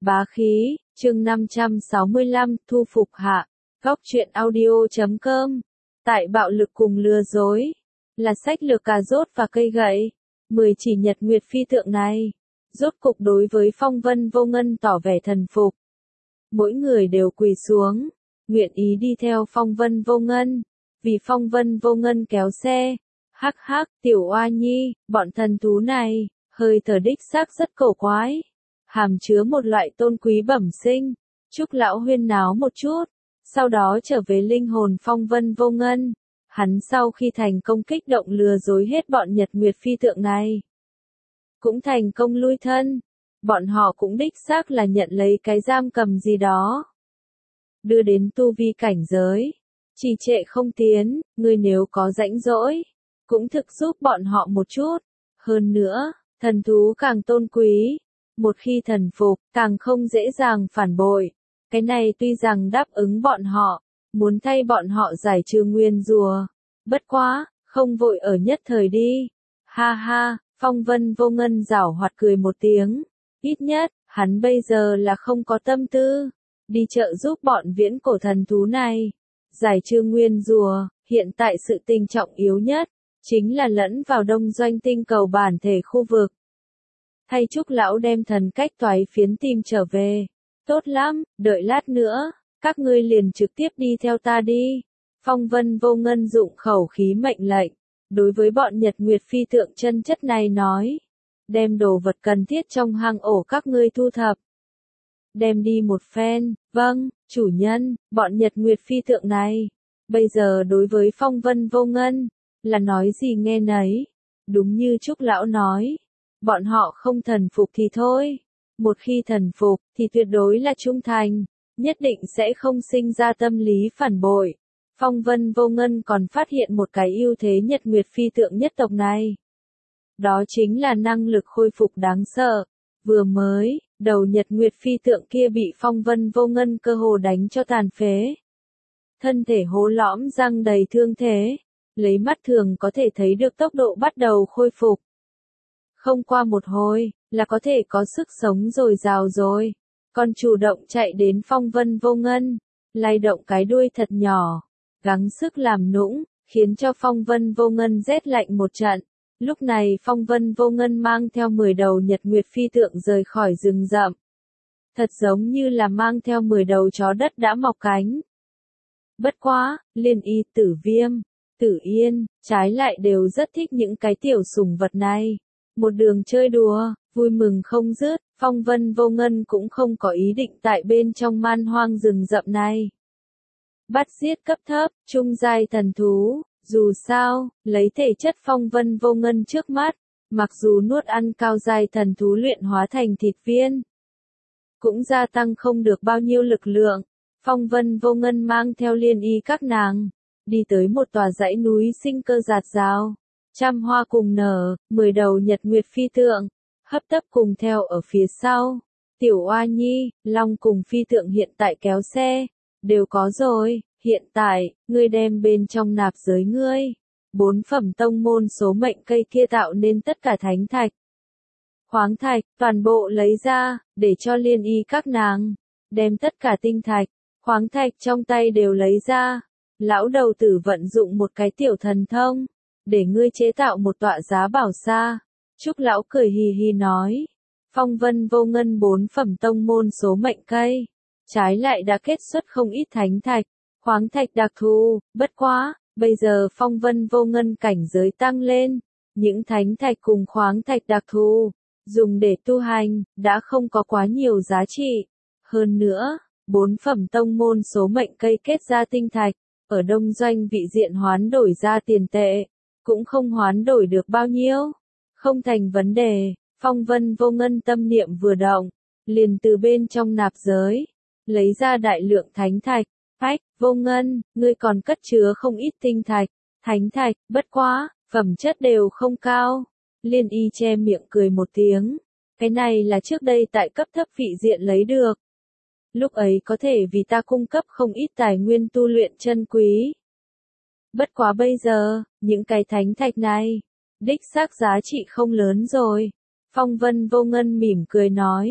Bá khí, chương 565, thu phục hạ. Góc truyện audio.com. Tại bạo lực cùng lừa dối, là sách lược cà rốt và cây gậy. 10 chỉ nhật nguyệt phi tượng này, rốt cục đối với Phong Vân Vô Ngân tỏ vẻ thần phục. Mỗi người đều quỳ xuống, nguyện ý đi theo Phong Vân Vô Ngân, vì Phong Vân Vô Ngân kéo xe. Hắc hắc, tiểu oa nhi, bọn thần thú này, hơi thở đích xác rất cổ quái, hàm chứa một loại tôn quý bẩm sinh. Chúc lão huyên náo một chút, sau đó trở về linh hồn Phong Vân Vô Ngân. Hắn sau khi thành công kích động lừa dối hết bọn Nhật Nguyệt phi tượng này, cũng thành công lui thân. Bọn họ cũng đích xác là nhận lấy cái giam cầm gì đó, đưa đến tu vi cảnh giới trì trệ không tiến. Ngươi nếu có rãnh rỗi, cũng thực giúp bọn họ một chút. Hơn nữa, thần thú càng tôn quý, một khi thần phục, càng không dễ dàng phản bội. Cái này tuy rằng đáp ứng bọn họ, muốn thay bọn họ giải trừ nguyên rùa. Bất quá, không vội ở nhất thời đi. Ha ha, Phong Vân Vô Ngân giảo hoạt cười một tiếng. Ít nhất, hắn bây giờ là không có tâm tư đi trợ giúp bọn viễn cổ thần thú này giải trừ nguyên rùa. Hiện tại sự tình trọng yếu nhất chính là lẫn vào đông doanh tinh cầu bản thể khu vực, thay Trúc lão đem thần cách toái phiến tìm trở về. Tốt lắm, đợi lát nữa, các ngươi liền trực tiếp đi theo ta đi. Phong Vân Vô Ngân dụng khẩu khí mệnh lệnh, đối với bọn Nhật Nguyệt phi tượng chân chất này nói, đem đồ vật cần thiết trong hang ổ các ngươi thu thập, đem đi một phen. Vâng, chủ nhân. Bọn Nhật Nguyệt phi tượng này, bây giờ đối với Phong Vân Vô Ngân, là nói gì nghe nấy. Đúng như Trúc lão nói, bọn họ không thần phục thì thôi, một khi thần phục thì tuyệt đối là trung thành, nhất định sẽ không sinh ra tâm lý phản bội. Phong Vân Vô Ngân còn phát hiện một cái ưu thế Nhật Nguyệt phi tượng nhất tộc này, đó chính là năng lực khôi phục đáng sợ. Vừa mới, đầu Nhật Nguyệt phi tượng kia bị Phong Vân Vô Ngân cơ hồ đánh cho tàn phế, thân thể hố lõm răng đầy thương thế, lấy mắt thường có thể thấy được tốc độ bắt đầu khôi phục. Không qua một hồi, là có thể có sức sống dồi dào rồi. Còn chủ động chạy đến Phong Vân Vô Ngân, lay động cái đuôi thật nhỏ, gắng sức làm nũng, khiến cho Phong Vân Vô Ngân rét lạnh một trận. Lúc này Phong Vân Vô Ngân mang theo 10 đầu Nhật Nguyệt phi tượng rời khỏi rừng rậm. Thật giống như là mang theo 10 đầu chó đất đã mọc cánh. Bất quá, Liên Y, Tử Viêm, Tử Yên, trái lại đều rất thích những cái tiểu sủng vật này. Một đường chơi đùa, vui mừng không dứt. Phong Vân Vô Ngân cũng không có ý định tại bên trong man hoang rừng rậm này bắt giết cấp thấp, trung giai thần thú. Dù sao, lấy thể chất Phong Vân Vô Ngân trước mắt, mặc dù nuốt ăn cao giai thần thú luyện hóa thành thịt viên, cũng gia tăng không được bao nhiêu lực lượng. Phong Vân Vô Ngân mang theo Liên Y các nàng, đi tới một tòa dãy núi sinh cơ rạt rào, trăm hoa cùng nở. 10 đầu Nhật Nguyệt phi tượng, hấp tấp cùng theo ở phía sau. Tiểu oa nhi, long cùng phi tượng hiện tại kéo xe, đều có rồi. Hiện tại, ngươi đem bên trong nạp giới ngươi, 4 phẩm tông môn số mệnh cây kia tạo nên tất cả thánh thạch, khoáng thạch, toàn bộ lấy ra, để cho Liên Y các nàng, đem tất cả tinh thạch, khoáng thạch trong tay đều lấy ra. Lão đầu tử vận dụng một cái tiểu thần thông, để ngươi chế tạo một tọa giá bảo xa. Trúc lão cười hì hì nói, Phong Vân Vô Ngân 4 phẩm tông môn số mệnh cây, trái lại đã kết xuất không ít thánh thạch, khoáng thạch đặc thù. Bất quá, bây giờ Phong Vân Vô Ngân cảnh giới tăng lên, những thánh thạch cùng khoáng thạch đặc thù, dùng để tu hành, đã không có quá nhiều giá trị. Hơn nữa, 4 phẩm tông môn số mệnh cây kết ra tinh thạch, ở đông doanh vị diện hoán đổi ra tiền tệ, cũng không hoán đổi được bao nhiêu. Không thành vấn đề. Phong Vân Vô Ngân tâm niệm vừa động, liền từ bên trong nạp giới lấy ra đại lượng thánh thạch. Phách, Vô Ngân, ngươi còn cất chứa không ít tinh thạch, thánh thạch, bất quá, phẩm chất đều không cao. Liên Y che miệng cười một tiếng, cái này là trước đây tại cấp thấp vị diện lấy được. Lúc ấy có thể vì ta cung cấp không ít tài nguyên tu luyện chân quý. Bất quá bây giờ, những cái thánh thạch này, đích xác giá trị không lớn rồi. Phong Vân Vô Ngân mỉm cười nói,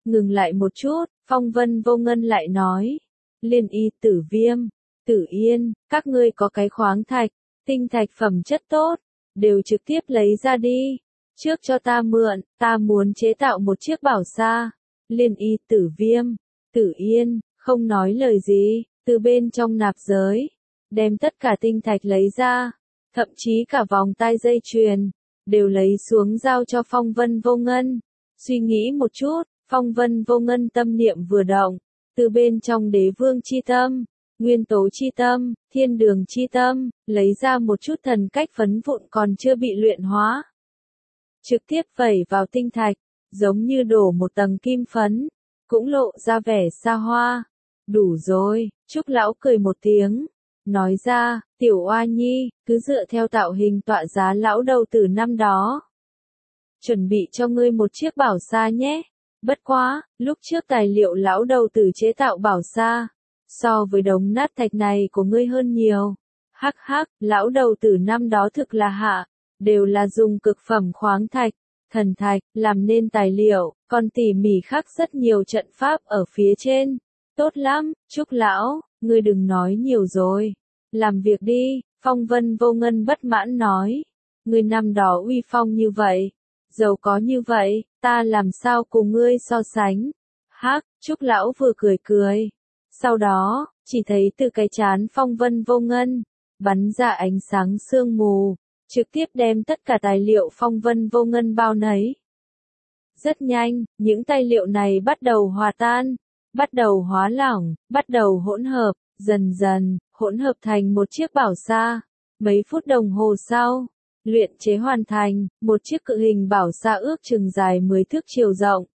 Ngừng lại một chút, Phong Vân Vô Ngân lại nói. Liên Y, Tử Viêm, Tử Yên, các ngươi có cái khoáng thạch, tinh thạch phẩm chất tốt, đều trực tiếp lấy ra đi. Trước cho ta mượn, ta muốn chế tạo một chiếc bảo xa. Liên Y, Tử Viêm, Tử Yên, không nói lời gì, từ bên trong nạp giới, đem tất cả tinh thạch lấy ra, thậm chí cả vòng tai dây chuyền, đều lấy xuống giao cho Phong Vân Vô Ngân. Suy nghĩ một chút, Phong Vân Vô Ngân tâm niệm vừa động, từ bên trong đế vương chi tâm, nguyên tố chi tâm, thiên đường chi tâm, lấy ra một chút thần cách phấn vụn còn chưa bị luyện hóa. Trực tiếp vẩy vào tinh thạch, giống như đổ một tầng kim phấn, cũng lộ ra vẻ xa hoa. Đủ rồi, Trúc lão cười một tiếng, nói ra, tiểu oa nhi, cứ dựa theo tạo hình tọa giá lão đầu tử năm đó. Chuẩn bị cho ngươi một chiếc bảo xa nhé. Bất quá, lúc trước tài liệu lão đầu tử chế tạo bảo xa, so với đống nát thạch này của ngươi hơn nhiều. Hắc hắc, lão đầu tử năm đó thực là hạ, đều là dùng cực phẩm khoáng thạch, thần thạch, làm nên tài liệu, còn tỉ mỉ khắc rất nhiều trận pháp ở phía trên. Tốt lắm, Trúc lão, ngươi đừng nói nhiều rồi. Làm việc đi, Phong Vân Vô Ngân bất mãn nói. Ngươi năm đó uy phong như vậy, giàu có như vậy, ta làm sao cùng ngươi so sánh. Hắc, Trúc lão vừa cười cười. Sau đó, chỉ thấy từ cái chán Phong Vân Vô Ngân, bắn ra ánh sáng sương mù, trực tiếp đem tất cả tài liệu Phong Vân Vô Ngân bao nấy. Rất nhanh, những tài liệu này bắt đầu hòa tan, bắt đầu hóa lỏng, bắt đầu hỗn hợp, dần dần, hỗn hợp thành một chiếc bảo xa. Mấy phút đồng hồ sau, luyện chế hoàn thành, một chiếc cự hình bảo xa ước chừng dài 10 thước chiều rộng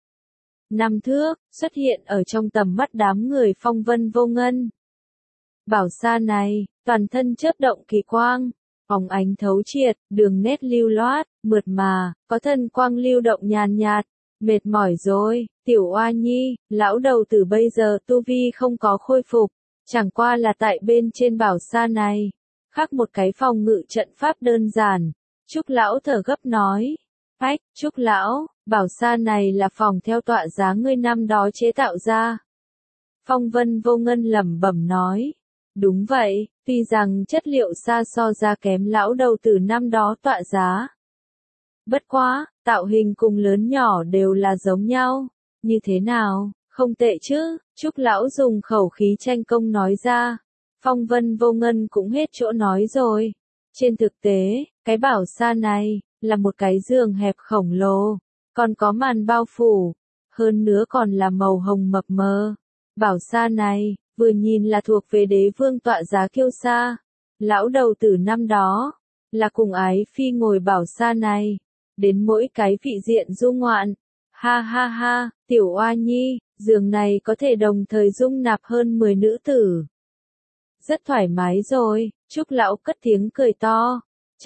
5 thước, xuất hiện ở trong tầm mắt đám người Phong Vân Vô Ngân. Bảo xa này, toàn thân chớp động kỳ quang, phóng ánh thấu triệt, đường nét lưu loát, mượt mà, có thân quang lưu động nhàn nhạt. Mệt mỏi rồi, tiểu oa nhi, lão đầu tử bây giờ tu vi không có khôi phục, chẳng qua là tại bên trên bảo xa này, khắc một cái phòng ngự trận pháp đơn giản. Trúc lão thở gấp nói, phách, Trúc lão, bảo xa này là phòng theo tọa giá ngươi năm đó chế tạo ra. Phong Vân Vô Ngân lẩm bẩm nói, đúng vậy, tuy rằng chất liệu xa so ra kém lão đầu tử năm đó tọa giá. Bất quá, tạo hình cùng lớn nhỏ đều là giống nhau. Như thế nào, không tệ chứ, Trúc lão dùng khẩu khí tranh công nói ra. Phong Vân Vô Ngân cũng hết chỗ nói rồi. Trên thực tế, cái bảo xa này, là một cái giường hẹp khổng lồ, còn có màn bao phủ, hơn nữa còn là màu hồng mập mờ. Bảo xa này, vừa nhìn là thuộc về đế vương tọa giá Kiêu Sa. Lão đầu tử năm đó, là cùng ái phi ngồi bảo xa này, đến mỗi cái vị diện du ngoạn. Ha ha ha, tiểu oa nhi, giường này có thể đồng thời dung nạp hơn 10 nữ tử. Rất thoải mái rồi, Trúc lão cất tiếng cười to.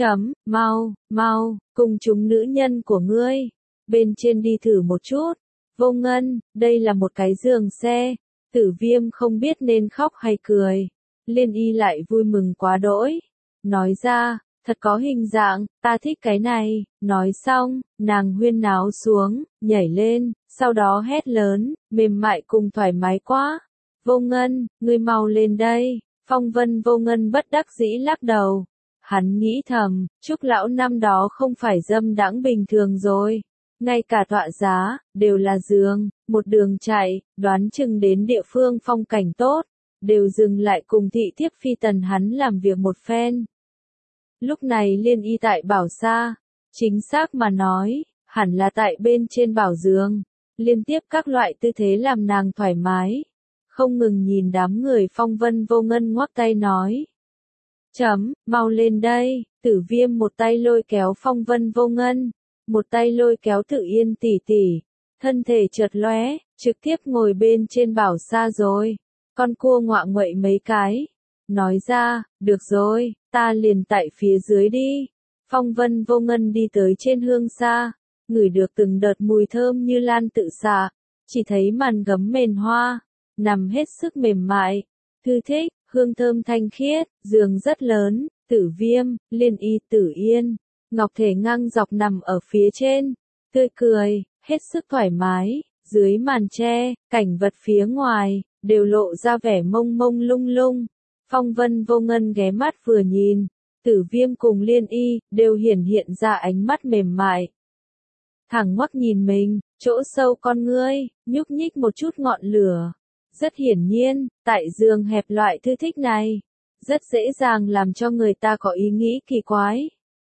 Mau, mau, cùng chúng nữ nhân của ngươi. Bên trên đi thử một chút. Vô Ngân, đây là một cái giường xe. Tử Viêm không biết nên khóc hay cười. Liên Y lại vui mừng quá đỗi. Nói ra, thật có hình dạng, ta thích cái này. Nói xong, nàng huyên náo xuống, nhảy lên, sau đó hét lớn, mềm mại cùng thoải mái quá. Vô Ngân, ngươi mau lên đây. Phong Vân Vô Ngân bất đắc dĩ lắc đầu. Hắn nghĩ thầm, Trúc lão năm đó không phải dâm đãng bình thường rồi. Ngay cả tọa giá, đều là giường, một đường chạy, đoán chừng đến địa phương phong cảnh tốt, đều dừng lại cùng thị thiếp phi tần hắn làm việc một phen. Lúc này Liên Y tại bảo xa, chính xác mà nói, hẳn là tại bên trên bảo giường, liên tiếp các loại tư thế làm nàng thoải mái. Không ngừng nhìn đám người Phong Vân Vô Ngân ngoắc tay nói. Mau lên đây, Tử Viêm một tay lôi kéo Phong Vân Vô Ngân, một tay lôi kéo Tử Yên tỷ tỷ, thân thể chợt lóe, trực tiếp ngồi bên trên bảo xa rồi. Con cua ngoạ nguậy mấy cái, nói ra, được rồi, ta liền tại phía dưới đi. Phong Vân Vô Ngân đi tới trên hương xa, ngửi được từng đợt mùi thơm như lan tự xạ, chỉ thấy màn gấm mền hoa, nằm hết sức mềm mại, thư thích, hương thơm thanh khiết, giường rất lớn, Tử Viêm, Liên Y, Tử Yên, Ngọc Thể ngang dọc nằm ở phía trên, tươi cười, hết sức thoải mái, Dưới màn tre, cảnh vật phía ngoài, đều lộ ra vẻ mông mông lung lung. Phong Vân Vô Ngân ghé mắt vừa nhìn, Tử Viêm cùng Liên Y, đều hiện ra ánh mắt mềm mại. Thẳng ngoắc nhìn mình, chỗ sâu con ngươi, nhúc nhích một chút ngọn lửa. Rất hiển nhiên, tại giường hẹp loại thư thích này, rất dễ dàng làm cho người ta có ý nghĩ kỳ quái.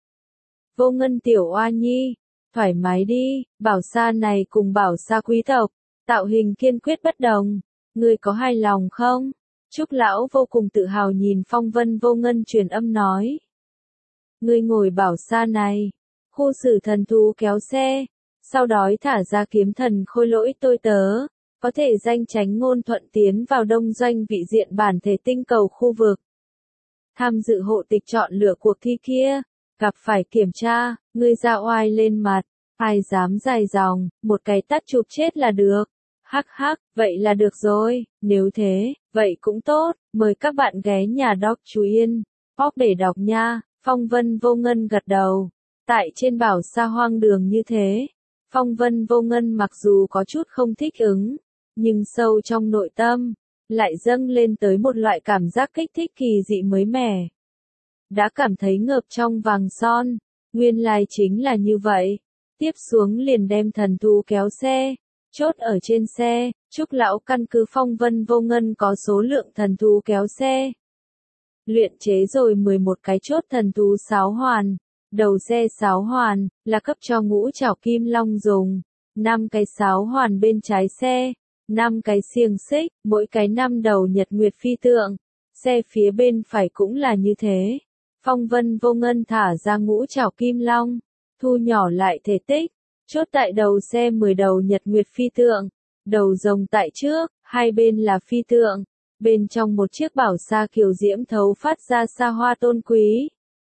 Vô Ngân tiểu oa nhi, thoải mái đi, bảo sa này cùng bảo sa quý tộc, tạo hình kiên quyết bất đồng, ngươi có hài lòng không? Trúc lão vô cùng tự hào nhìn Phong Vân Vô Ngân truyền âm nói. Ngươi ngồi bảo sa này, khu xử thần thú kéo xe, sau đó thả ra kiếm thần khôi lỗi tôi tớ, có thể danh tránh ngôn thuận tiến vào đông doanh vị diện bản thể tinh cầu khu vực. Tham dự hộ tịch chọn lựa cuộc thi kia, gặp phải kiểm tra, ngươi ra oai lên mặt, ai dám dài dòng, một cái tát chụp chết là được. Hắc hắc, vậy là được rồi, nếu thế, vậy cũng tốt, mời các bạn ghé nhà Doc Chú Yên, Pop để đọc nha. Phong Vân Vô Ngân gật đầu. Tại trên bảo sa hoang đường như thế, Phong Vân Vô Ngân mặc dù có chút không thích ứng, nhưng sâu trong nội tâm, lại dâng lên tới một loại cảm giác kích thích kỳ dị mới mẻ. Đã cảm thấy ngợp trong vàng son, nguyên lai chính là như vậy. Tiếp xuống liền đem thần thú kéo xe, chốt ở trên xe, Trúc lão căn cứ Phong Vân Vô Ngân có số lượng thần thú kéo xe. Luyện chế rồi 11 cái chốt thần thú sáo hoàn, đầu xe sáo hoàn, là cấp cho ngũ trảo kim long dùng, 5 cái sáo hoàn bên trái xe, 5 cái xiềng xích, mỗi cái 5 đầu nhật nguyệt phi tượng, xe phía bên phải cũng là như thế. Phong Vân Vô Ngân thả ra ngũ trảo kim long, thu nhỏ lại thể tích, chốt tại đầu xe 10 đầu nhật nguyệt phi tượng, đầu rồng tại trước, hai bên là phi tượng. Bên trong một chiếc bảo sa kiều diễm thấu phát ra sa hoa tôn quý.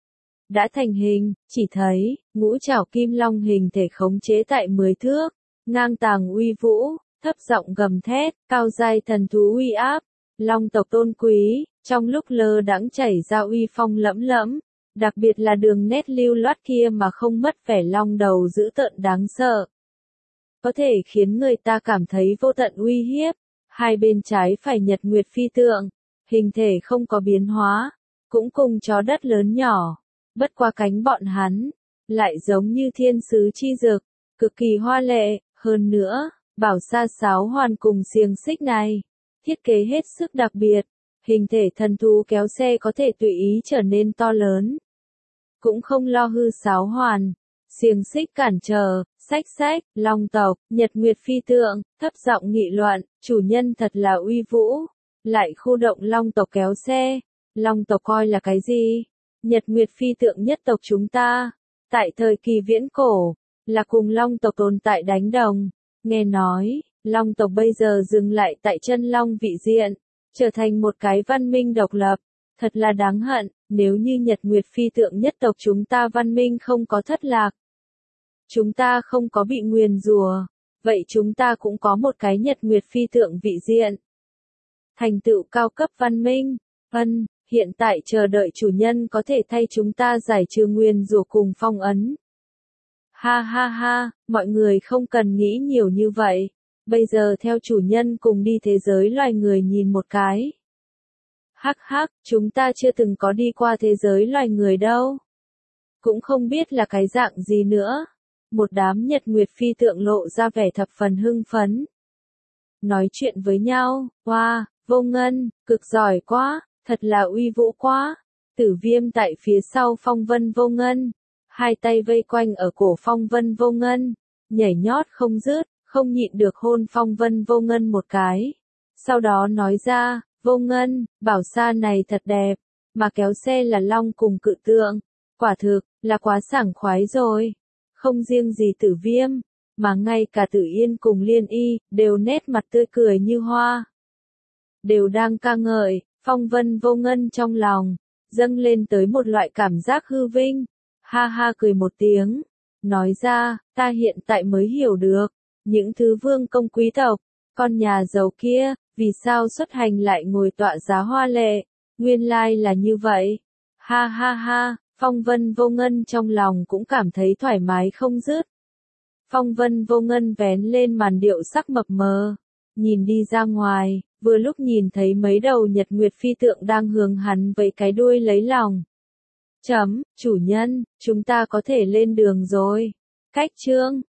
Đã thành hình, chỉ thấy, ngũ trảo kim long hình thể khống chế tại 10 thước, ngang tàng uy vũ, thấp giọng gầm thét, cao giai thần thú uy áp, long tộc tôn quý, trong lúc lơ đãng chảy ra uy phong lẫm lẫm, đặc biệt là đường nét lưu loát kia mà không mất vẻ long đầu dữ tợn đáng sợ. Có thể khiến người ta cảm thấy vô tận uy hiếp. Hai bên trái phải nhật nguyệt phi tượng, hình thể không có biến hóa, cũng cùng chó đất lớn nhỏ, bất qua cánh bọn hắn, lại giống như thiên sứ chi dực, cực kỳ hoa lệ, hơn nữa, bảo sa sáo hoàn cùng xiềng xích này, thiết kế hết sức đặc biệt, hình thể thần thú kéo xe có thể tùy ý trở nên to lớn, cũng không lo hư sáo hoàn. Xiềng xích cản trở, sách, long tộc, nhật nguyệt phi tượng, thấp giọng nghị luận, chủ nhân thật là uy vũ, lại khu động long tộc kéo xe, long tộc coi là cái gì? Nhật nguyệt phi tượng nhất tộc chúng ta, tại thời kỳ viễn cổ, là cùng long tộc tồn tại đánh đồng, nghe nói, long tộc bây giờ dừng lại tại chân long vị diện, trở thành một cái văn minh độc lập, thật là đáng hận, nếu như nhật nguyệt phi tượng nhất tộc chúng ta văn minh không có thất lạc. Chúng ta không có bị nguyền rủa, vậy chúng ta cũng có một cái nhật nguyệt phi tượng vị diện. Thành tựu cao cấp văn minh, hiện tại chờ đợi chủ nhân có thể thay chúng ta giải trừ nguyền rủa cùng phong ấn. Ha ha ha, mọi người không cần nghĩ nhiều như vậy, bây giờ theo chủ nhân cùng đi thế giới loài người nhìn một cái. Hắc hắc, chúng ta chưa từng có đi qua thế giới loài người đâu. Cũng không biết là cái dạng gì nữa. Một đám nhật nguyệt phi tượng lộ ra vẻ thập phần hưng phấn. Nói chuyện với nhau, wow, Vô Ngân, cực giỏi quá, thật là uy vũ quá. Tử Viêm tại phía sau Phong Vân Vô Ngân, hai tay vây quanh ở cổ Phong Vân Vô Ngân, nhảy nhót không dứt, không nhịn được hôn Phong Vân Vô Ngân một cái. Sau đó nói ra, Vô Ngân, bảo sa này thật đẹp, mà kéo xe là long cùng cự tượng, quả thực, là quá sảng khoái rồi. Không riêng gì Tử Viêm, mà ngay cả Tử Yên cùng Liên Y, đều nét mặt tươi cười như hoa. Đều đang ca ngợi, Phong Vân Vô Ngân trong lòng, dâng lên tới một loại cảm giác hư vinh. Ha ha cười một tiếng, nói ra, ta hiện tại mới hiểu được, những thứ vương công quý tộc, con nhà giàu kia, vì sao xuất hành lại ngồi tọa giá hoa lệ, nguyên lai là như vậy. Ha ha ha. Phong Vân Vô Ngân trong lòng cũng cảm thấy thoải mái không dứt. Phong vân vô ngân vén lên màn điệu sắc mập mờ. Nhìn đi ra ngoài, vừa lúc nhìn thấy mấy đầu nhật nguyệt phi tượng đang hướng hắn với cái đuôi lấy lòng. Chủ nhân, chúng ta có thể lên đường rồi. Khách trương,